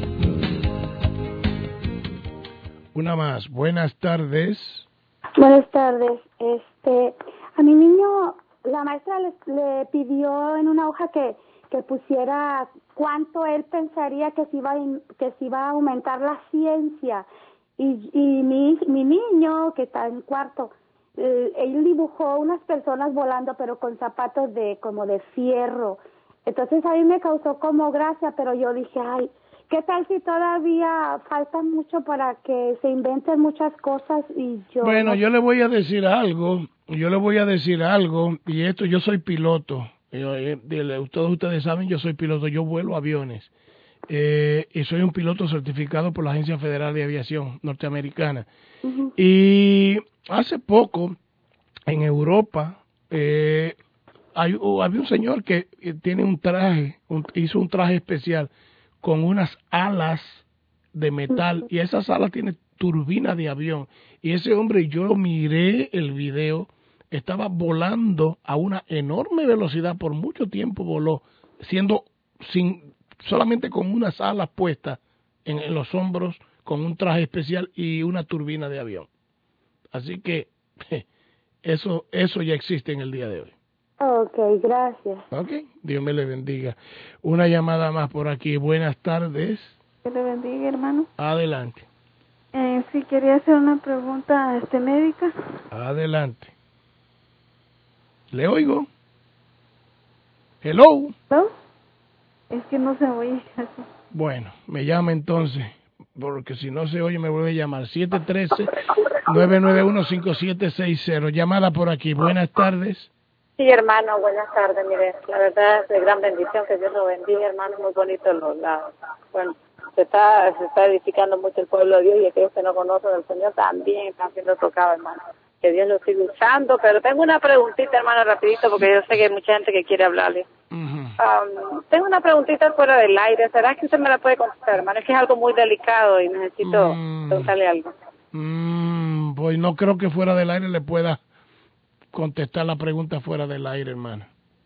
Una más. Buenas tardes. Buenas tardes. Este, a mi niño, la maestra le, le pidió en una hoja que, que pusiera cuánto él pensaría que se iba, que se iba a aumentar la ciencia. Y, y mi, mi niño, que está en cuarto, eh, él dibujó unas personas volando, pero con zapatos de como de fierro. Entonces a mí me causó como gracia, pero yo dije, ay, ¿qué tal si todavía falta mucho para que se inventen muchas cosas? Y yo Bueno, no... yo le voy a decir algo, yo le voy a decir algo, y esto, yo soy piloto. Yo, eh, todos ustedes saben, yo soy piloto, yo vuelo aviones. Eh, y soy un piloto certificado por la Agencia Federal de Aviación Norteamericana. Uh-huh. Y hace poco, en Europa, eh, hay, oh, había un señor que eh, tiene un traje, un, hizo un traje especial con unas alas de metal, uh-huh. y esas alas tienen turbina de avión. Y ese hombre, yo miré el video, estaba volando a una enorme velocidad, por mucho tiempo voló, siendo sin... solamente con unas alas puestas en, en los hombros, con un traje especial y una turbina de avión. Así que eso eso ya existe en el día de hoy. Ok, gracias. Ok, Dios me le bendiga. Una llamada más por aquí. Buenas tardes. Dios le bendiga, hermano. Adelante. Eh, sí, quería hacer una pregunta este, médica. Adelante. ¿Le oigo? Hello. ¿Hello? Es que no se oye así. Bueno, me llama entonces, porque si no se oye me vuelve a llamar. siete uno tres, nueve nueve uno, cinco siete seis cero. Llamada por aquí. Buenas tardes. Sí, hermano, buenas tardes. Mire, la verdad es de gran bendición, que Dios lo bendiga, hermano. Muy bonito los lados. Bueno, se está, se está edificando mucho el pueblo de Dios, y aquellos que no conocen al Señor también están siendo tocados, hermano. Que Dios lo siga usando. Pero tengo una preguntita, hermano, rapidito, porque yo sé que hay mucha gente que quiere hablarle. Um, tengo una preguntita fuera del aire. ¿Será que usted me la puede contestar, hermano? Es que es algo muy delicado y necesito mm. preguntarle algo. Mm, pues no creo que fuera del aire le pueda contestar la pregunta fuera del aire, hermano.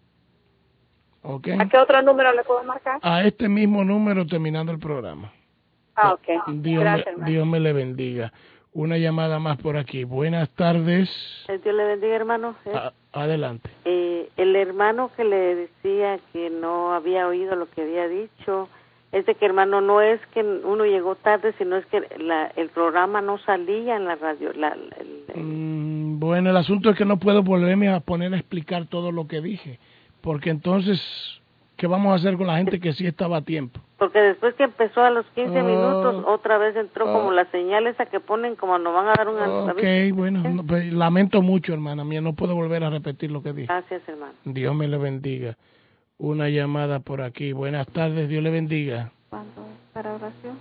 ¿Okay? ¿A qué otro número le puedo marcar? A este mismo número terminando el programa. Ah, ok. Dios, Gracias, me, Dios me le bendiga. Una llamada más por aquí. Buenas tardes. Dios le bendiga, hermano. A, adelante. Eh, el hermano que le decía que no había oído lo que había dicho, es de que, hermano, no es que uno llegó tarde, sino es que la, el programa no salía en la radio. La, el, el... Mm, bueno, el asunto es que no puedo volverme a poner a explicar todo lo que dije, porque entonces, ¿qué vamos a hacer con la gente que sí estaba a tiempo? Porque después que empezó a los quince uh, minutos, otra vez entró uh, como la señal esa que ponen como nos van a dar un aviso. Ok, bueno, no, pues, lamento mucho, hermana mía, no puedo volver a repetir lo que dije. Gracias, hermano. Dios me le bendiga. Una llamada por aquí. Buenas tardes, Dios le bendiga. ¿Cuándo es para oración?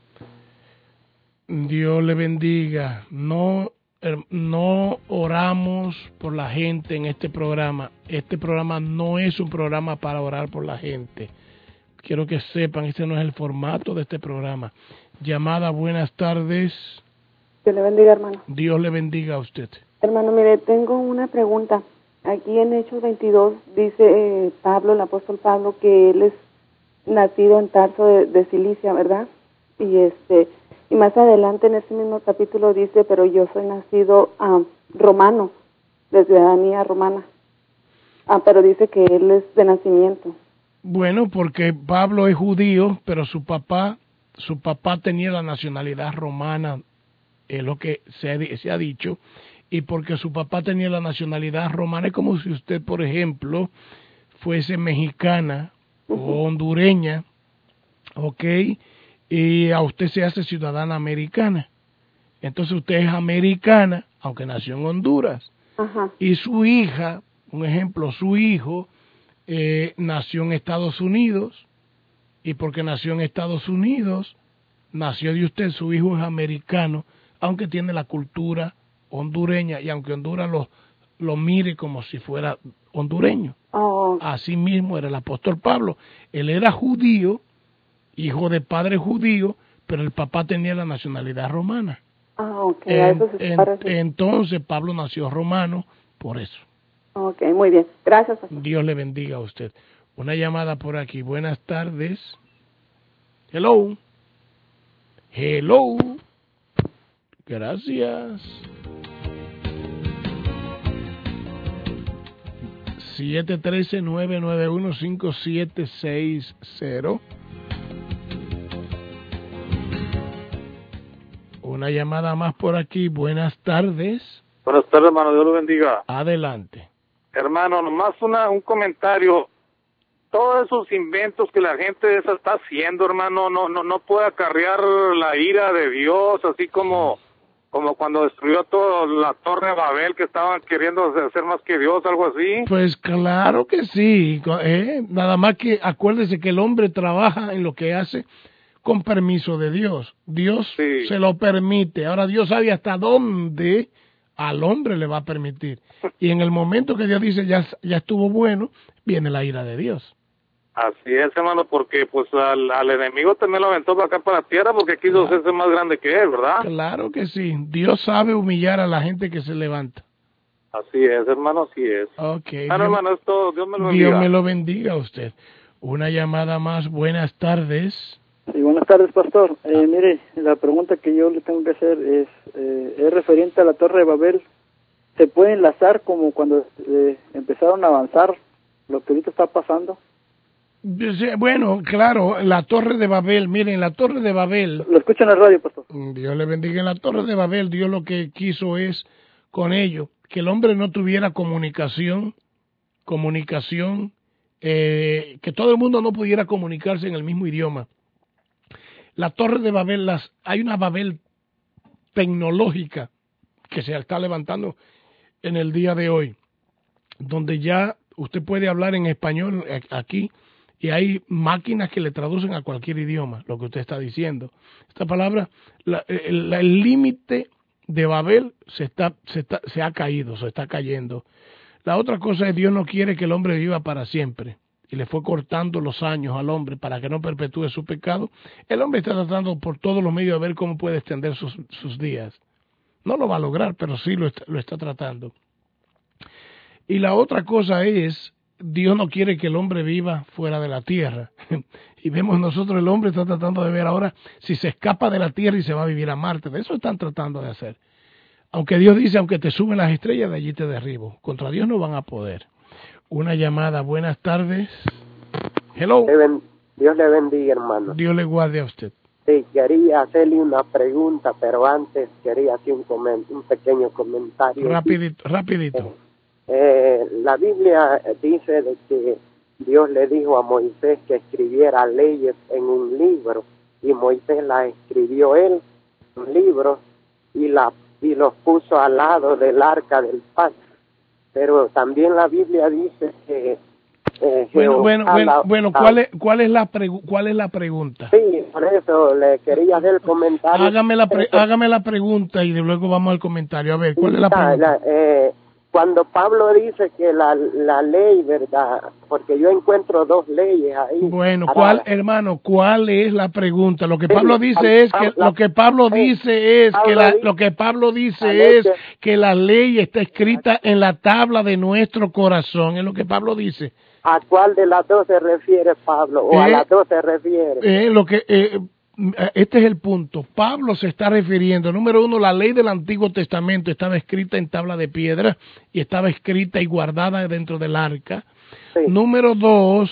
Dios le bendiga. No, no oramos por la gente en este programa. Este programa no es un programa para orar por la gente. Quiero que sepan, este no es el formato de este programa. Llamada, buenas tardes. Dios le bendiga, hermano. Dios le bendiga a usted. Hermano, mire, tengo una pregunta. Aquí en Hechos veintidós dice eh, Pablo, el apóstol Pablo, que él es nacido en Tarso de, de Cilicia, ¿verdad? Y este y más adelante en ese mismo capítulo dice, pero yo soy nacido uh, romano, de ciudadanía romana. Ah, pero dice que él es de nacimiento. Bueno, porque Pablo es judío, pero su papá, su papá tenía la nacionalidad romana es lo que se ha, se ha dicho, y porque su papá tenía la nacionalidad romana. Es como si usted, por ejemplo, fuese mexicana o hondureña, ¿ok? Y a usted se hace ciudadana americana. Entonces usted es americana, aunque nació en Honduras. Ajá. Y su hija, un ejemplo, su hijo eh, nació en Estados Unidos, y porque nació en Estados Unidos, nació de usted, su hijo es americano, aunque tiene la cultura hondureña, y aunque Honduras lo, lo mire como si fuera hondureño. Oh. Así mismo era el apóstol Pablo. Él era judío, hijo de padre judío, pero el papá tenía la nacionalidad romana. Ah, ok. En, Eso se en, entonces Pablo nació romano por eso. Ok, muy bien. Gracias, pastor. Dios le bendiga a usted. Una llamada por aquí. Buenas tardes. Hello. Hello. Gracias. siete uno tres, nueve nueve uno, cinco siete seis cero. Una llamada más por aquí. Buenas tardes. Buenas tardes, hermano. Dios lo bendiga. Adelante. Hermano, nomás una, un comentario. Todos esos inventos que la gente esa está haciendo, hermano, no no no puede acarrear la ira de Dios, así como como cuando destruyó toda la Torre de Babel, que estaban queriendo ser más que Dios, algo así. Pues claro que sí. ¿eh? Nada más que acuérdese que el hombre trabaja en lo que hace con permiso de Dios. Dios sí. se lo permite. Ahora Dios sabe hasta dónde al hombre le va a permitir. Y en el momento que Dios dice ya, ya estuvo bueno, viene la ira de Dios. Así es, hermano, porque pues al, al enemigo también lo aventó para acá, para la tierra, porque quiso claro. hacerse más grande que él, ¿verdad? Claro que sí. Dios sabe humillar a la gente que se levanta. Así es, hermano, así es. Ok. Ah, no, hermano, esto, Dios me lo bendiga. Dios me lo bendiga a usted. Una llamada más. Buenas tardes. Sí, buenas tardes, pastor. Eh, mire, la pregunta que yo le tengo que hacer es, eh, es referente a la Torre de Babel. ¿Se puede enlazar como cuando eh, empezaron a avanzar lo que ahorita está pasando? Bueno, claro, la Torre de Babel, miren, la Torre de Babel... Lo escucho en la radio, pastor. Dios le bendiga. En la Torre de Babel, Dios lo que quiso es, con ello, que el hombre no tuviera comunicación, comunicación, eh, que todo el mundo no pudiera comunicarse en el mismo idioma. La Torre de Babel, las, hay una Babel tecnológica que se está levantando en el día de hoy, donde ya usted puede hablar en español aquí, y hay máquinas que le traducen a cualquier idioma lo que usted está diciendo. Esta palabra, la, el límite de Babel se está, se está, se ha caído, se está cayendo. La otra cosa es Dios no quiere que el hombre viva para siempre, y le fue cortando los años al hombre para que no perpetúe su pecado. El hombre está tratando por todos los medios de ver cómo puede extender sus, sus días. No lo va a lograr, pero sí lo está, lo está tratando. Y la otra cosa es, Dios no quiere que el hombre viva fuera de la tierra. Y vemos nosotros, el hombre está tratando de ver ahora si se escapa de la tierra y se va a vivir a Marte. De eso están tratando de hacer. Aunque Dios dice, aunque te suben las estrellas, de allí te derribo. Contra Dios no van a poder. Una llamada. Buenas tardes. Hello. Dios le bendiga, hermano. Dios le guarde a usted. Sí, quería hacerle una pregunta, pero antes quería hacer un, coment un pequeño comentario. Rapidito, rapidito. Eh, eh, la Biblia dice de que Dios le dijo a Moisés que escribiera leyes en un libro, y Moisés las escribió él, un libro, y, la, y los puso al lado del arca del pacto. Pero también la Biblia dice que Eh, bueno, bueno, bueno, bueno, ¿cuál es, cuál es la pregu cuál es la pregunta? Sí, por eso le quería hacer el comentario. Hágame la pre hágame la pregunta y de luego vamos al comentario. A ver, ¿cuál es la pregunta? La, eh, cuando Pablo dice que la, la ley, ¿verdad? Porque yo encuentro dos leyes ahí. Bueno, ¿cuál, hermano, cuál es la pregunta? Lo que Pablo dice es que lo que Pablo dice es que la, lo que Pablo dice es que la ley está escrita en la tabla de nuestro corazón, es lo que Pablo dice. ¿A cuál de las dos se refiere Pablo? ¿O eh, a las dos se refiere? Eh, lo que, eh, este es el punto. Pablo se está refiriendo, número uno, la ley del Antiguo Testamento estaba escrita en tabla de piedra y estaba escrita y guardada dentro del arca. Sí. Número dos,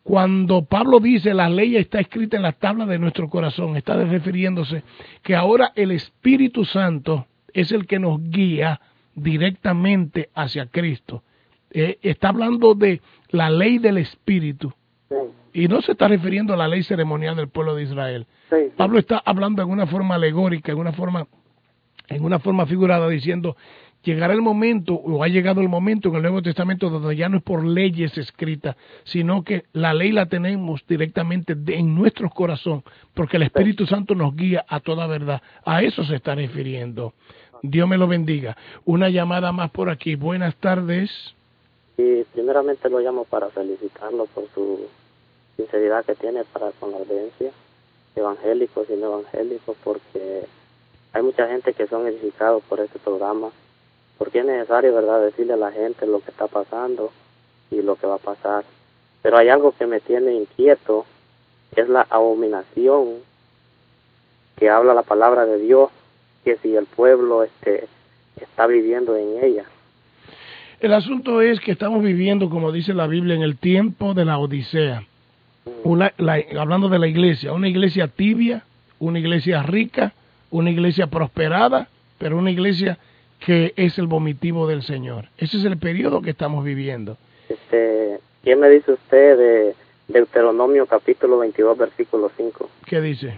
Cuando Pablo dice la ley está escrita en las tablas de nuestro corazón, está refiriéndose que ahora el Espíritu Santo es el que nos guía directamente hacia Cristo. Eh, está hablando de la ley del Espíritu. Sí. Y no se está refiriendo a la ley ceremonial del pueblo de Israel. Sí, sí. Pablo está hablando en una forma alegórica, en una forma, en una forma figurada, diciendo, llegará el momento, o ha llegado el momento en el Nuevo Testamento donde ya no es por leyes escritas, sino que la ley la tenemos directamente de, en nuestro corazón, porque el Espíritu Santo nos guía a toda verdad. A eso se está refiriendo. Dios me lo bendiga. Una llamada más por aquí. Buenas tardes. Y primeramente lo llamo para felicitarlo por su sinceridad que tiene para con la audiencia, evangélicos y no evangélicos, porque hay mucha gente que son edificados por este programa, porque es necesario, ¿verdad?, decirle a la gente lo que está pasando y lo que va a pasar. Pero hay algo que me tiene inquieto, es la abominación que habla la palabra de Dios, que si el pueblo este está viviendo en ella. El asunto es que estamos viviendo, como dice la Biblia, en el tiempo de la Odisea. Una, la, hablando de la iglesia, una iglesia tibia, una iglesia rica, una iglesia prosperada, pero una iglesia que es el vomitivo del Señor. Ese es el periodo que estamos viviendo. Este, ¿qué me dice usted de Deuteronomio capítulo veintidós, versículo cinco? ¿Qué dice?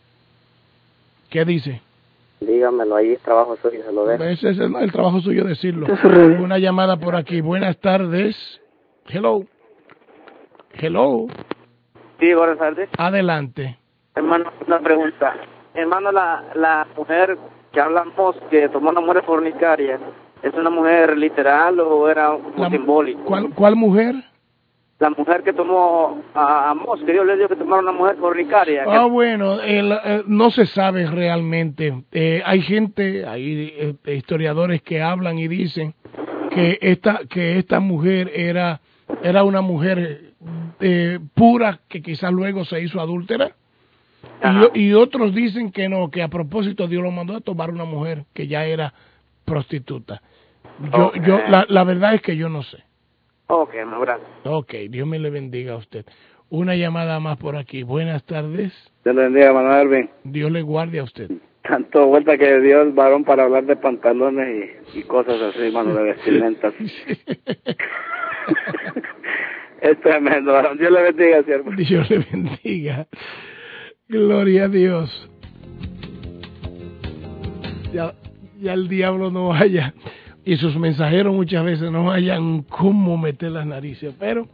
¿Qué dice? Dígamelo, ahí es trabajo suyo, se lo dejo. Ese es el, el trabajo suyo decirlo. Una llamada por aquí. Buenas tardes. Hello. Hello. Sí, buenas tardes. Adelante. Hermano, una pregunta. Hermano, la, la mujer que hablamos que tomó una mujer fornicaria, ¿es una mujer literal o era un la, simbólico? ¿cuál, ¿Cuál mujer? La mujer que tomó a Amós, que Dios le dijo que tomara una mujer fornicaria. Ah, bueno, el, el, no se sabe realmente. Eh, hay gente, hay eh, historiadores que hablan y dicen que esta que esta mujer era era una mujer eh, pura que quizás luego se hizo adúltera. Y, y otros dicen que no, que a propósito Dios lo mandó a tomar una mujer que ya era prostituta. Yo, okay. yo la, la verdad es que yo no sé. Ok, no, gracias. Ok, Dios me le bendiga a usted. Una llamada más por aquí. Buenas tardes. Dios le bendiga, Manuel Ervin. Dios le guarde a usted. Tanto vuelta que dio el varón para hablar de pantalones y, y cosas así, mano, de vestimentas. Es tremendo, varón. Dios le bendiga, siervo. Dios le bendiga. Gloria a Dios. Ya, ya el diablo no vaya, y sus mensajeros muchas veces no hayan cómo meter las narices, pero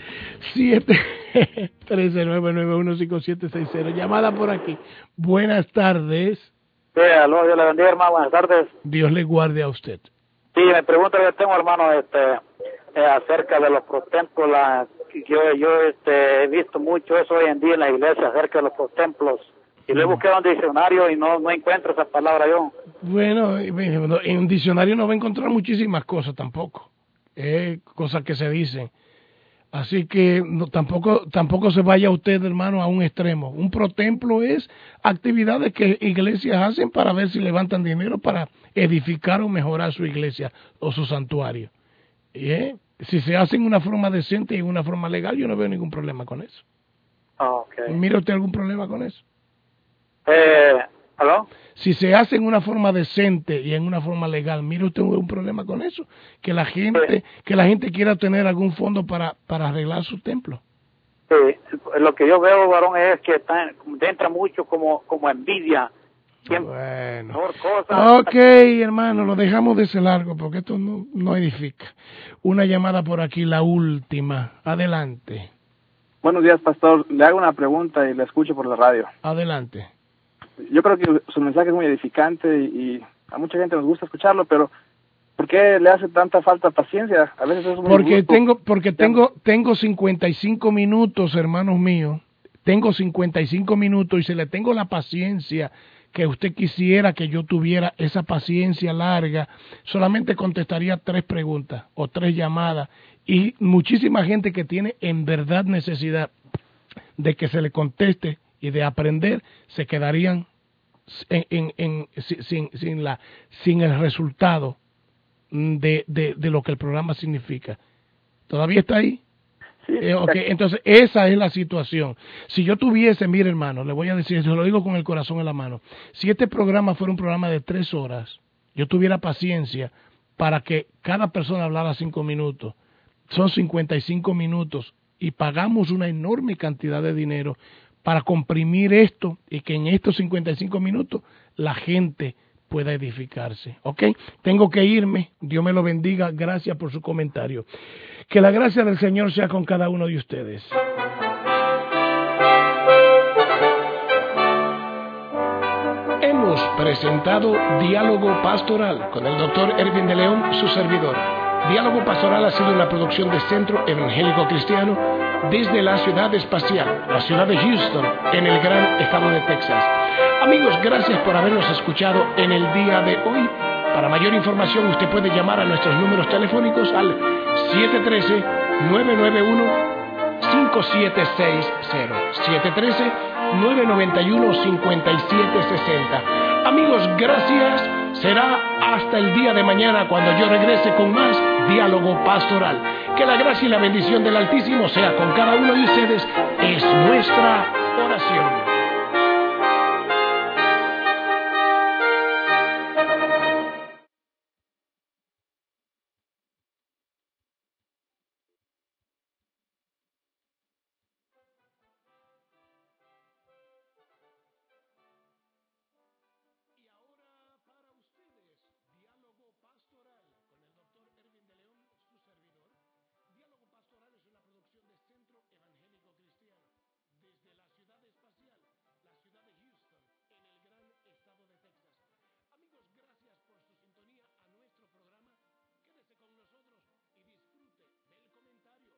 siete trece nueve nueve uno cinco siete seis cero. Llamada por aquí. Buenas tardes. Sí, aló, Dios le bendiga, hermano. Buenas tardes. Dios le guarde a usted. Sí, me pregunta que tengo, hermano, este, eh, acerca de los protemplos. La, yo yo este, he visto mucho eso hoy en día en la iglesia, acerca de los protemplos. Y le busqué un diccionario y no no encuentro esa palabra yo. Bueno, en un diccionario no va a encontrar muchísimas cosas tampoco. Eh, cosas que se dicen. Así que no, tampoco tampoco se vaya usted, hermano, a un extremo. Un protemplo es actividades que iglesias hacen para ver si levantan dinero para edificar o mejorar su iglesia o su santuario. ¿Eh? Si se hace en una forma decente y en una forma legal, yo no veo ningún problema con eso. Okay. ¿Mira usted algún problema con eso? Eh, ¿aló? Si se hace en una forma decente y en una forma legal, ¿mira usted un problema con eso? Que la gente, sí. que la gente quiera tener algún fondo para, para arreglar su templo. Sí, lo que yo veo, varón, es que está, entra mucho como, como envidia. Bueno. Cosa. Ok, hermano, lo dejamos de ese largo porque esto no, no edifica. Una llamada por aquí, la última. Adelante. Buenos días, pastor. Le hago una pregunta y la escucho por la radio. Adelante. Yo creo que su mensaje es muy edificante y, y a mucha gente nos gusta escucharlo, pero ¿por qué le hace tanta falta paciencia? A veces es muy Porque gusto. tengo porque tengo tengo cincuenta y cinco minutos, hermanos míos. Tengo cincuenta y cinco minutos y si le tengo la paciencia que usted quisiera que yo tuviera esa paciencia larga, solamente contestaría tres preguntas o tres llamadas y muchísima gente que tiene en verdad necesidad de que se le conteste y de aprender se quedarían en, en, en, sin, sin, la, sin el resultado de, de, de lo que el programa significa. ¿Todavía está ahí? Eh, okay, entonces esa es la situación. Si yo tuviese, mire hermano, le voy a decir, se lo digo con el corazón en la mano, si este programa fuera un programa de tres horas, yo tuviera paciencia para que cada persona hablara cinco minutos, son cincuenta y cinco minutos y pagamos una enorme cantidad de dinero para comprimir esto y que en estos cincuenta y cinco minutos la gente pueda edificarse. ¿Ok? Tengo que irme. Dios me lo bendiga. Gracias por su comentario. Que la gracia del Señor sea con cada uno de ustedes. Hemos presentado Diálogo Pastoral con el doctor Erwin de León, su servidor. Diálogo Pastoral ha sido una producción de Centro Evangélico Cristiano desde la ciudad espacial, la ciudad de Houston, en el gran estado de Texas. Amigos, gracias por habernos escuchado en el día de hoy. Para mayor información, usted puede llamar a nuestros números telefónicos al siete uno tres, nueve nueve uno, cinco siete seis cero, siete uno tres, nueve nueve uno, cinco siete seis cero. Amigos, gracias. Será hasta el día de mañana cuando yo regrese con más Diálogo Pastoral. Que la gracia y la bendición del Altísimo sea con cada uno de ustedes. Es nuestra oración.